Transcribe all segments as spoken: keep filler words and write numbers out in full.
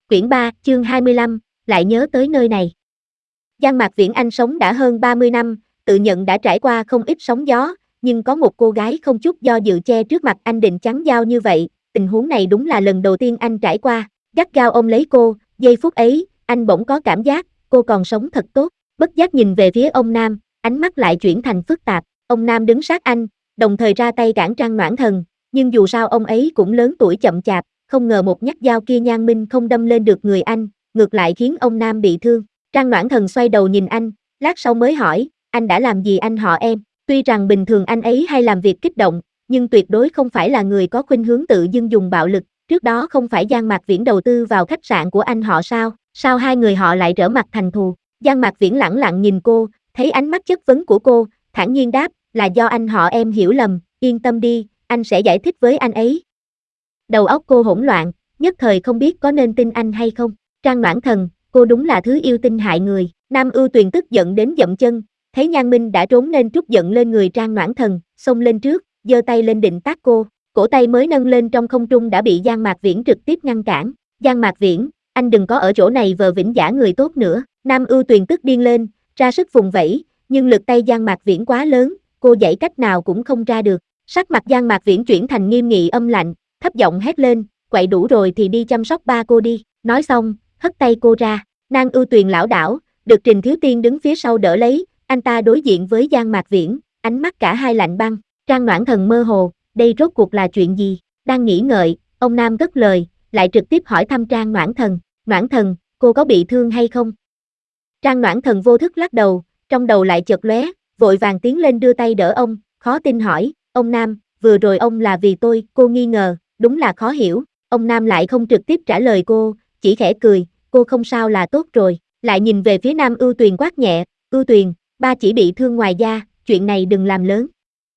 Quyển ba, chương hai mươi lăm, lại nhớ tới nơi này. Giang Mạc Viễn Anh sống đã hơn ba mươi năm, tự nhận đã trải qua không ít sóng gió, nhưng có một cô gái không chút do dự che trước mặt anh định trắng giao như vậy, tình huống này đúng là lần đầu tiên anh trải qua, gắt gao ôm lấy cô, giây phút ấy, anh bỗng có cảm giác, cô còn sống thật tốt, bất giác nhìn về phía ông Nam, ánh mắt lại chuyển thành phức tạp, ông Nam đứng sát anh, đồng thời ra tay cản Trang Noãn Thần, nhưng dù sao ông ấy cũng lớn tuổi chậm chạp, không ngờ một nhát dao kia Nhan Minh không đâm lên được người anh, ngược lại khiến ông Nam bị thương. Trang Noãn Thần xoay đầu nhìn anh, lát sau mới hỏi, anh đã làm gì anh họ em? Tuy rằng bình thường anh ấy hay làm việc kích động, nhưng tuyệt đối không phải là người có khuynh hướng tự dưng dùng bạo lực, trước đó không phải Giang Mạc Viễn đầu tư vào khách sạn của anh họ sao? Sao hai người họ lại trở mặt thành thù? Giang Mạc Viễn lẳng lặng nhìn cô, thấy ánh mắt chất vấn của cô, thản nhiên đáp, là do anh họ em hiểu lầm, yên tâm đi, anh sẽ giải thích với anh ấy. Đầu óc cô hỗn loạn, nhất thời không biết có nên tin anh hay không. Trang Noãn Thần, cô đúng là thứ yêu tinh hại người. Nam Ưu Tuyền tức giận đến dậm chân, thấy Nhan Minh đã trốn nên trút giận lên người Trang Noãn Thần, xông lên trước, giơ tay lên định tát cô. Cổ tay mới nâng lên trong không trung đã bị Giang Mạc Viễn trực tiếp ngăn cản. Giang Mạc Viễn, anh đừng có ở chỗ này vờ vĩnh giả người tốt nữa. Nam Ưu Tuyền tức điên lên, ra sức vùng vẫy, nhưng lực tay Giang Mạc Viễn quá lớn, cô giãy cách nào cũng không ra được. Sắc mặt Giang Mạc Viễn chuyển thành nghiêm nghị âm lạnh, thấp giọng hét lên, quậy đủ rồi thì đi chăm sóc ba cô đi. Nói xong, hất tay cô ra. Nang Ưu Tuyền lảo đảo, được Trình Thiếu Tiên đứng phía sau đỡ lấy, anh ta đối diện với Giang Mạc Viễn, ánh mắt cả hai lạnh băng. Trang Noãn Thần mơ hồ, đây rốt cuộc là chuyện gì? Đang nghĩ ngợi, ông Nam cất lời, lại trực tiếp hỏi thăm Trang Noãn Thần, Noãn Thần, cô có bị thương hay không? Trang Noãn Thần vô thức lắc đầu, trong đầu lại chợt lóe, vội vàng tiến lên đưa tay đỡ ông, khó tin hỏi, ông Nam, vừa rồi ông là vì tôi, cô nghi ngờ, đúng là khó hiểu. Ông Nam lại không trực tiếp trả lời cô, chỉ khẽ cười, cô không sao là tốt rồi, lại nhìn về phía Nam Ưu Tuyền quát nhẹ, Ưu Tuyền, ba chỉ bị thương ngoài da, chuyện này đừng làm lớn.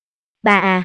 Bà à.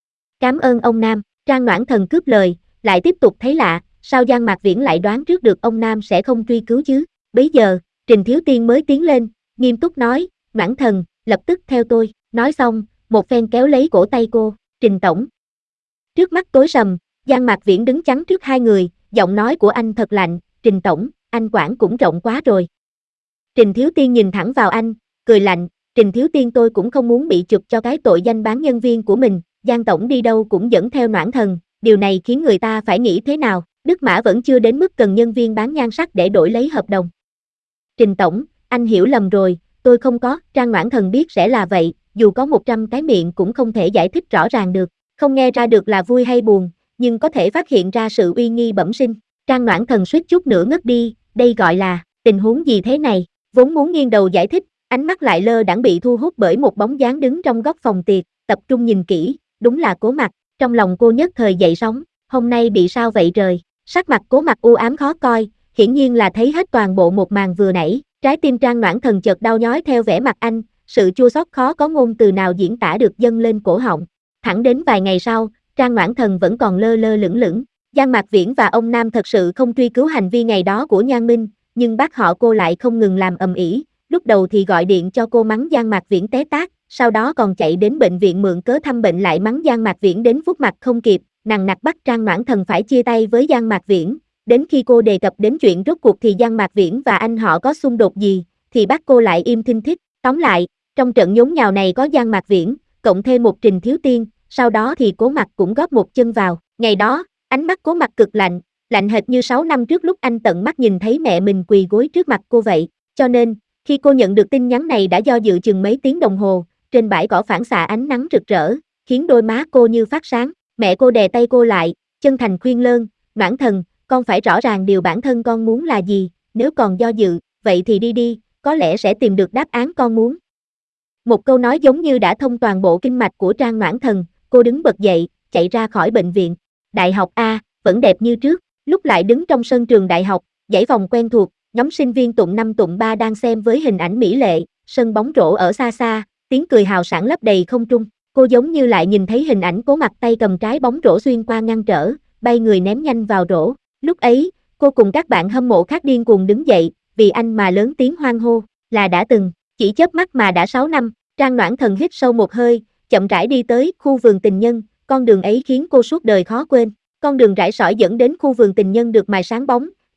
Cảm ơn ông Nam. Trang Noãn Thần cướp lời, lại tiếp tục thấy lạ, sao Giang Mạc Viễn lại đoán trước được ông Nam sẽ không truy cứu chứ? Bấy giờ, Trình Thiếu Tiên mới tiến lên, nghiêm túc nói, Noãn Thần, lập tức theo tôi. Nói xong, một phen kéo lấy cổ tay cô, Trình Tổng. Trước mắt tối sầm, Giang Mạc Viễn đứng chắn trước hai người, giọng nói của anh thật lạnh, Trình Tổng, anh quản cũng rộng quá rồi. Trình Thiếu Tiên nhìn thẳng vào anh, cười lạnh, Trình Thiếu Tiên tôi cũng không muốn bị chụp cho cái tội danh bán nhân viên của mình, Giang Tổng đi đâu cũng dẫn theo Noãn Thần, điều này khiến người ta phải nghĩ thế nào, Đức Mã vẫn chưa đến mức cần nhân viên bán nhan sắc để đổi lấy hợp đồng. Trình Tổng, anh hiểu lầm rồi, tôi không có, Trang Noãn Thần biết sẽ là vậy, dù có một trăm cái miệng cũng không thể giải thích rõ ràng được, không nghe ra được là vui hay buồn, nhưng có thể phát hiện ra sự uy nghi bẩm sinh. Trang Noãn Thần suýt chút nữa ngất đi, đây gọi là, tình huống gì thế này, vốn muốn nghiêng đầu giải thích, ánh mắt lại lơ đãng bị thu hút bởi một bóng dáng đứng trong góc phòng tiệc, tập trung nhìn kỹ, đúng là Cố Mặc, trong lòng cô nhất thời dậy sóng, hôm nay bị sao vậy trời, sắc mặt Cố Mặc u ám khó coi, hiển nhiên là thấy hết toàn bộ một màn vừa nãy, trái tim Trang Noãn Thần chợt đau nhói theo vẻ mặt anh, sự chua xót khó có ngôn từ nào diễn tả được dâng lên cổ họng, thẳng đến vài ngày sau, Trang Noãn Thần vẫn còn lơ lơ lửng lửng, Giang Mạc Viễn và ông Nam thật sự không truy cứu hành vi ngày đó của Nhan Minh, nhưng bác họ cô lại không ngừng làm ầm ĩ, lúc đầu thì gọi điện cho cô mắng Giang Mạc Viễn té tát, sau đó còn chạy đến bệnh viện mượn cớ thăm bệnh lại mắng Giang Mạc Viễn đến phút mặt không kịp, nằng nặc bắt Trang Noãn Thần phải chia tay với Giang Mạc Viễn, đến khi cô đề cập đến chuyện rốt cuộc thì Giang Mạc Viễn và anh họ có xung đột gì, thì bác cô lại im thinh thích, tóm lại, trong trận nhốn nhào này có Giang Mạc Viễn, cộng thêm một Trình Thiếu Tiên, sau đó thì Cố Mặc cũng góp một chân vào, ngày đó, ánh mắt Cố Mặc cực lạnh, lạnh hệt như sáu năm trước lúc anh tận mắt nhìn thấy mẹ mình quỳ gối trước mặt cô vậy, cho nên, khi cô nhận được tin nhắn này đã do dự chừng mấy tiếng đồng hồ, trên bãi cỏ phản xạ ánh nắng rực rỡ, khiến đôi má cô như phát sáng, mẹ cô đè tay cô lại, chân thành khuyên lơn, Noãn Thần, con phải rõ ràng điều bản thân con muốn là gì, nếu còn do dự, vậy thì đi đi, có lẽ sẽ tìm được đáp án con muốn. Một câu nói giống như đã thông toàn bộ kinh mạch của Trang Noãn Thần, cô đứng bật dậy, chạy ra khỏi bệnh viện. Đại học A, vẫn đẹp như trước, lúc lại đứng trong sân trường đại học, dãy vòng quen thuộc, nhóm sinh viên tụng năm tụng ba đang xem với hình ảnh mỹ lệ, sân bóng rổ ở xa xa, tiếng cười hào sảng lấp đầy không trung. Cô giống như lại nhìn thấy hình ảnh Cố Mặc tay cầm trái bóng rổ xuyên qua ngăn trở, bay người ném nhanh vào rổ. Lúc ấy, cô cùng các bạn hâm mộ khác điên cuồng đứng dậy, vì anh mà lớn tiếng hoan hô, là đã từng, chỉ chớp mắt mà đã sáu năm. Trang Noãn Thần hít sâu một hơi, chậm rãi đi tới khu vườn tình nhân, con đường ấy khiến cô suốt đời khó quên. Con đường rải sỏi dẫn đến khu vườn tình nhân được mài sáng bóng,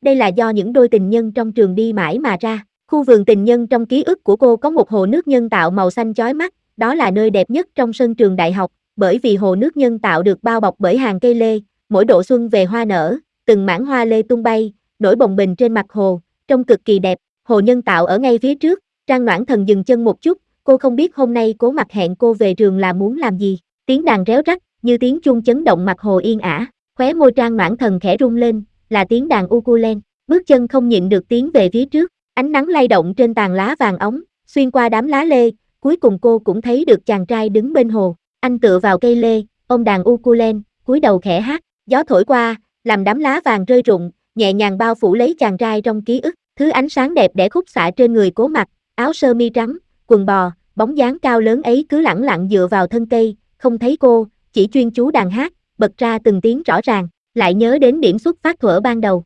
đây là do những đôi tình nhân trong trường đi mãi mà ra. Khu vườn tình nhân trong ký ức của cô có một hồ nước nhân tạo màu xanh chói mắt, đó là nơi đẹp nhất trong sân trường đại học, bởi vì hồ nước nhân tạo được bao bọc bởi hàng cây lê, mỗi độ xuân về hoa nở, từng mảng hoa lê tung bay, nổi bồng bềnh trên mặt hồ, trông cực kỳ đẹp. Hồ nhân tạo ở ngay phía trước. Trang Noãn Thần dừng chân một chút, cô không biết hôm nay Cố Mặc hẹn cô về trường là muốn làm gì. Tiếng đàn réo rắt, như tiếng chuông chấn động mặt hồ yên ả. Khóe môi Trang Noãn Thần khẽ rung lên, là tiếng đàn ukulele. Bước chân không nhịn được tiến về phía trước, ánh nắng lay động trên tàn lá vàng óng, xuyên qua đám lá lê, cuối cùng cô cũng thấy được chàng trai đứng bên hồ. Anh tựa vào cây lê, ôm đàn ukulele, cúi đầu khẽ hát. Gió thổi qua, làm đám lá vàng rơi rụng, nhẹ nhàng bao phủ lấy chàng trai trong ký ức. Thứ ánh sáng đẹp đẽ khúc xạ trên người Cố Mặc, áo sơ mi trắng, quần bò, bóng dáng cao lớn ấy cứ lẳng lặng dựa vào thân cây, không thấy cô, chỉ chuyên chú đàn hát, bật ra từng tiếng rõ ràng, lại nhớ đến điểm xuất phát thuở ban đầu.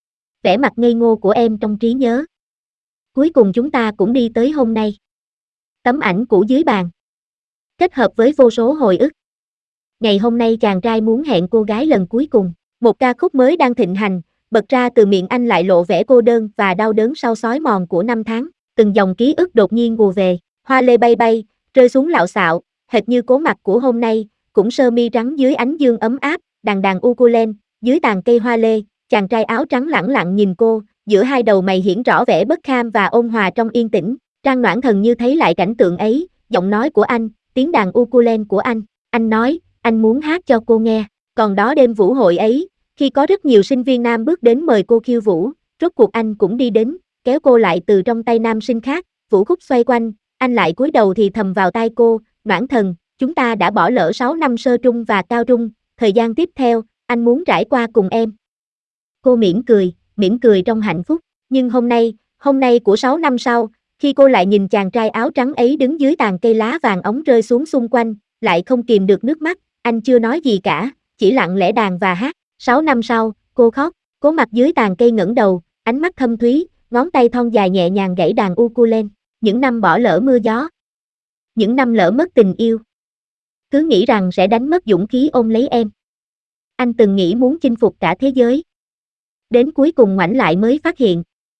Vẻ mặt ngây ngô của em trong trí nhớ. Cuối cùng chúng ta cũng đi tới hôm nay. Tấm ảnh cũ dưới bàn, kết hợp với vô số hồi ức. Ngày hôm nay chàng trai muốn hẹn cô gái lần cuối cùng. Một ca khúc mới đang thịnh hành, bật ra từ miệng anh lại lộ vẻ cô đơn và đau đớn sau xói mòn của năm tháng. Từng dòng ký ức đột nhiên ùa về, hoa lê bay bay, rơi xuống lạo xạo, hệt như Cố Mặc của hôm nay, cũng sơ mi trắng dưới ánh dương ấm áp, đàn đàn ukulele, dưới tàn cây hoa lê, chàng trai áo trắng lẳng lặng nhìn cô, giữa hai đầu mày hiển rõ vẻ bất kham và ôn hòa trong yên tĩnh. Trang Noãn Thần như thấy lại cảnh tượng ấy, giọng nói của anh, tiếng đàn ukulele của anh, anh nói, anh muốn hát cho cô nghe. Còn đó đêm vũ hội ấy, khi có rất nhiều sinh viên nam bước đến mời cô khiêu vũ, rốt cuộc anh cũng đi đến, kéo cô lại từ trong tay nam sinh khác, vũ khúc xoay quanh, anh lại cúi đầu thì thầm vào tai cô, Noãn Thần, chúng ta đã bỏ lỡ sáu năm sơ trung và cao trung, thời gian tiếp theo, anh muốn trải qua cùng em. Cô mỉm cười, mỉm cười trong hạnh phúc, nhưng hôm nay, hôm nay của sáu năm sau, khi cô lại nhìn chàng trai áo trắng ấy đứng dưới tàn cây lá vàng óng rơi xuống xung quanh, lại không kìm được nước mắt, anh chưa nói gì cả, chỉ lặng lẽ đàn và hát. Sáu năm sau, cô khóc, Cố Mặc dưới tàn cây ngẩng đầu, ánh mắt thâm thúy, ngón tay thon dài nhẹ nhàng gảy đàn ukulele. Những năm bỏ lỡ mưa gió, những năm lỡ mất tình yêu, cứ nghĩ rằng sẽ đánh mất dũng khí ôm lấy em. Anh từng nghĩ muốn chinh phục cả thế giới. Đến cuối cùng ngoảnh lại mới phát hiện,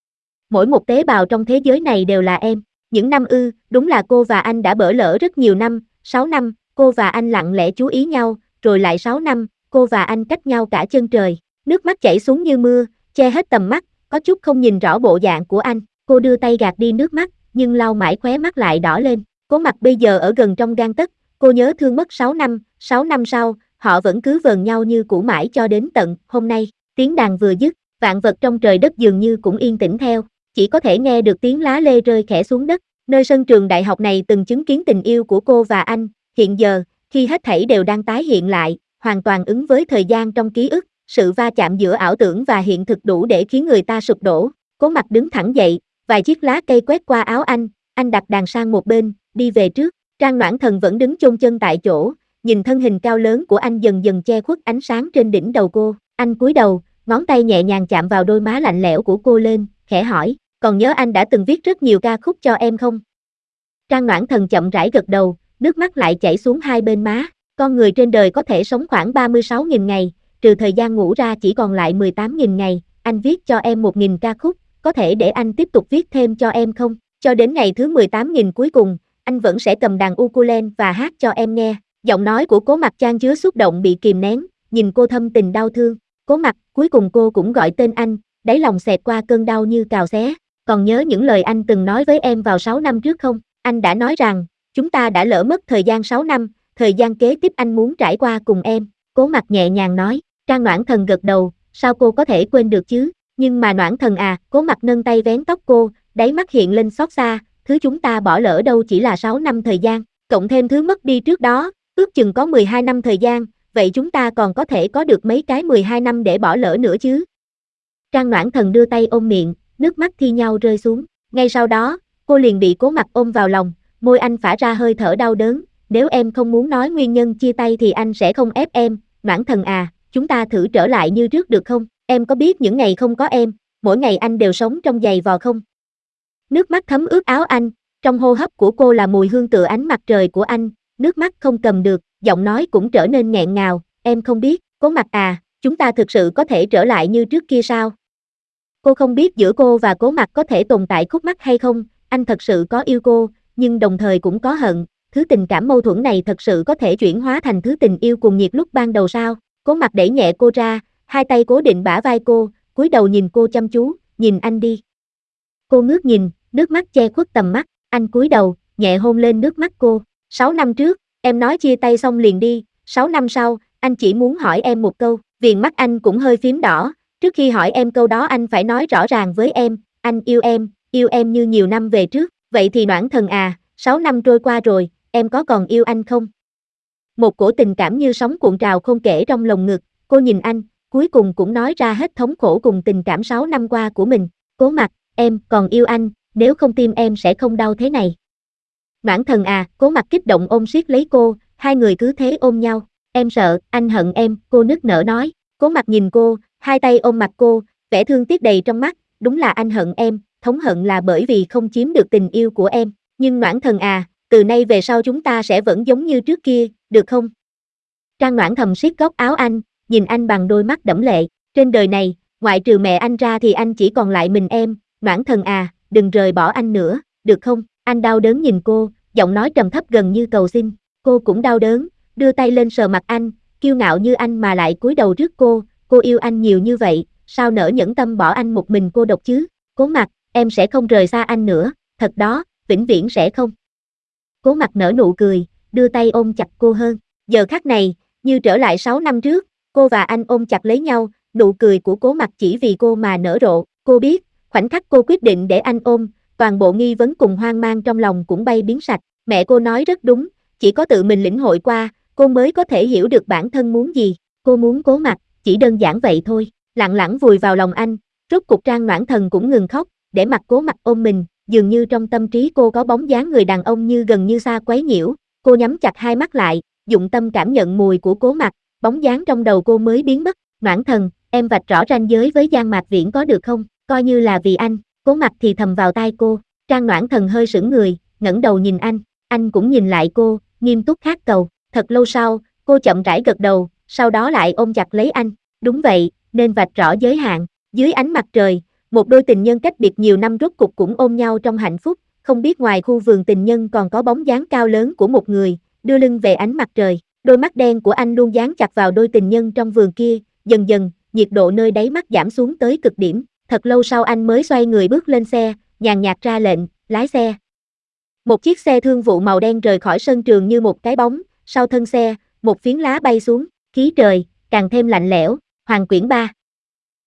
mỗi một tế bào trong thế giới này đều là em. Những năm ư, đúng là cô và anh đã bỏ lỡ rất nhiều năm, sáu năm, cô và anh lặng lẽ chú ý nhau, rồi lại sáu năm, cô và anh cách nhau cả chân trời. Nước mắt chảy xuống như mưa, che hết tầm mắt, có chút không nhìn rõ bộ dạng của anh. Cô đưa tay gạt đi nước mắt, nhưng lau mãi khóe mắt lại đỏ lên. Cố Mặc bây giờ ở gần trong gang tấc, cô nhớ thương mất sáu năm, sáu năm sau, họ vẫn cứ vờn nhau như cũ mãi cho đến tận hôm nay. Tiếng đàn vừa dứt, vạn vật trong trời đất dường như cũng yên tĩnh theo, chỉ có thể nghe được tiếng lá lê rơi khẽ xuống đất. Nơi sân trường đại học này từng chứng kiến tình yêu của cô và anh, hiện giờ, khi hết thảy đều đang tái hiện lại, hoàn toàn ứng với thời gian trong ký ức, sự va chạm giữa ảo tưởng và hiện thực đủ để khiến người ta sụp đổ. Cố Mặc đứng thẳng dậy, vài chiếc lá cây quét qua áo anh, anh đặt đàn sang một bên, đi về trước. Trang Noãn Thần vẫn đứng chôn chân tại chỗ, nhìn thân hình cao lớn của anh dần dần che khuất ánh sáng trên đỉnh đầu cô. Anh cúi đầu, ngón tay nhẹ nhàng chạm vào đôi má lạnh lẽo của cô lên, khẽ hỏi, còn nhớ anh đã từng viết rất nhiều ca khúc cho em không? Trang Noãn Thần chậm rãi gật đầu, nước mắt lại chảy xuống hai bên má. Con người trên đời có thể sống khoảng ba mươi sáu nghìn ngày, trừ thời gian ngủ ra chỉ còn lại mười tám nghìn ngày, anh viết cho em một nghìn ca khúc, có thể để anh tiếp tục viết thêm cho em không? Cho đến ngày thứ mười tám nghìn cuối cùng, anh vẫn sẽ cầm đàn ukulele và hát cho em nghe. Giọng nói của Cố Mặc chan chứa xúc động bị kìm nén, nhìn cô thâm tình đau thương. Cố Mặc, cuối cùng cô cũng gọi tên anh, đáy lòng xẹt qua cơn đau như cào xé. Còn nhớ những lời anh từng nói với em vào sáu năm trước không? Anh đã nói rằng, chúng ta đã lỡ mất thời gian sáu năm, thời gian kế tiếp anh muốn trải qua cùng em. Cố Mặc nhẹ nhàng nói. Trang Noãn Thần gật đầu, sao cô có thể quên được chứ? Nhưng mà Noãn Thần à, Cố Mặc nâng tay vén tóc cô, đáy mắt hiện lên xót xa, thứ chúng ta bỏ lỡ đâu chỉ là sáu năm thời gian, cộng thêm thứ mất đi trước đó, ước chừng có mười hai năm thời gian, vậy chúng ta còn có thể có được mấy cái mười hai năm để bỏ lỡ nữa chứ? Trang Noãn Thần đưa tay ôm miệng, nước mắt thi nhau rơi xuống. Ngay sau đó, cô liền bị Cố Mặc ôm vào lòng, môi anh phả ra hơi thở đau đớn. Nếu em không muốn nói nguyên nhân chia tay thì anh sẽ không ép em. Noãn Thần à, chúng ta thử trở lại như trước được không? Em có biết những ngày không có em, mỗi ngày anh đều sống trong giày vò không? Nước mắt thấm ướt áo anh, trong hô hấp của cô là mùi hương tựa ánh mặt trời của anh, nước mắt không cầm được, giọng nói cũng trở nên nghẹn ngào, em không biết, Cố Mặc à, chúng ta thực sự có thể trở lại như trước kia sao? Cô không biết giữa cô và Cố Mặc có thể tồn tại khúc mắc hay không, anh thật sự có yêu cô, nhưng đồng thời cũng có hận, thứ tình cảm mâu thuẫn này thật sự có thể chuyển hóa thành thứ tình yêu cuồng nhiệt lúc ban đầu sao? Cố Mặc đẩy nhẹ cô ra, hai tay cố định bả vai cô, cúi đầu nhìn cô chăm chú, nhìn anh đi. Cô ngước nhìn, nước mắt che khuất tầm mắt, anh cúi đầu, nhẹ hôn lên nước mắt cô. Sáu năm trước, em nói chia tay xong liền đi, sáu năm sau, anh chỉ muốn hỏi em một câu, viền mắt anh cũng hơi phím đỏ, trước khi hỏi em câu đó anh phải nói rõ ràng với em, anh yêu em, yêu em như nhiều năm về trước, vậy thì Noãn Thần à, sáu năm trôi qua rồi, em có còn yêu anh không? Một cổ tình cảm như sóng cuộn trào không kể trong lồng ngực, cô nhìn anh, cuối cùng cũng nói ra hết thống khổ cùng tình cảm sáu năm qua của mình. Cố Mặc, em còn yêu anh, nếu không tim em sẽ không đau thế này. Noãn Thần à, Cố Mặc kích động ôm siết lấy cô, hai người cứ thế ôm nhau. Em sợ, anh hận em, cô nức nở nói. Cố Mặc nhìn cô, hai tay ôm mặt cô, vẻ thương tiếc đầy trong mắt, đúng là anh hận em, thống hận là bởi vì không chiếm được tình yêu của em. Nhưng Noãn Thần à, từ nay về sau chúng ta sẽ vẫn giống như trước kia, được không? Trang Noãn thầm siết góc áo anh, nhìn anh bằng đôi mắt đẫm lệ. Trên đời này, ngoại trừ mẹ anh ra thì anh chỉ còn lại mình em, Noãn Thần à, đừng rời bỏ anh nữa, được không? Anh đau đớn nhìn cô, giọng nói trầm thấp gần như cầu xin. Cô cũng đau đớn, đưa tay lên sờ mặt anh, kiêu ngạo như anh mà lại cúi đầu trước cô, cô yêu anh nhiều như vậy, sao nỡ nhẫn tâm bỏ anh một mình cô độc chứ? Cố Mặc, em sẽ không rời xa anh nữa, thật đó, vĩnh viễn sẽ không. Cố Mặc nở nụ cười, đưa tay ôm chặt cô hơn. Giờ khắc này, như trở lại sáu năm trước, cô và anh ôm chặt lấy nhau, nụ cười của Cố Mặc chỉ vì cô mà nở rộ. Cô biết, khoảnh khắc cô quyết định để anh ôm, toàn bộ nghi vấn cùng hoang mang trong lòng cũng bay biến sạch. Mẹ cô nói rất đúng, chỉ có tự mình lĩnh hội qua, cô mới có thể hiểu được bản thân muốn gì. Cô muốn Cố Mặc, chỉ đơn giản vậy thôi. Lặng lặng vùi vào lòng anh, rốt cục Trang Noãn Thần cũng ngừng khóc, để mặc Cố Mặc ôm mình, dường như trong tâm trí cô có bóng dáng người đàn ông như gần như xa quấy nhiễu. Cô nhắm chặt hai mắt lại, dụng tâm cảm nhận mùi của Cố Mặc, bóng dáng trong đầu cô mới biến mất. Noãn Thần, em vạch rõ ranh giới với Giang Mạc Viễn có được không? Coi như là vì anh. Cố Mặc thì thầm vào tai cô. Trang Noãn Thần hơi sững người, ngẩng đầu nhìn anh, anh cũng nhìn lại cô, nghiêm túc khát cầu. Thật lâu sau, cô chậm rãi gật đầu, sau đó lại ôm chặt lấy anh. Đúng vậy, nên vạch rõ giới hạn. Dưới ánh mặt trời, một đôi tình nhân cách biệt nhiều năm rốt cục cũng ôm nhau trong hạnh phúc, không biết ngoài khu vườn tình nhân còn có bóng dáng cao lớn của một người, đưa lưng về ánh mặt trời. Đôi mắt đen của anh luôn dán chặt vào đôi tình nhân trong vườn kia, dần dần, nhiệt độ nơi đáy mắt giảm xuống tới cực điểm. Thật lâu sau anh mới xoay người bước lên xe, nhàn nhạt ra lệnh, lái xe. Một chiếc xe thương vụ màu đen rời khỏi sân trường như một cái bóng, sau thân xe, một phiến lá bay xuống, khí trời, càng thêm lạnh lẽo. Hoàng Quyển ba.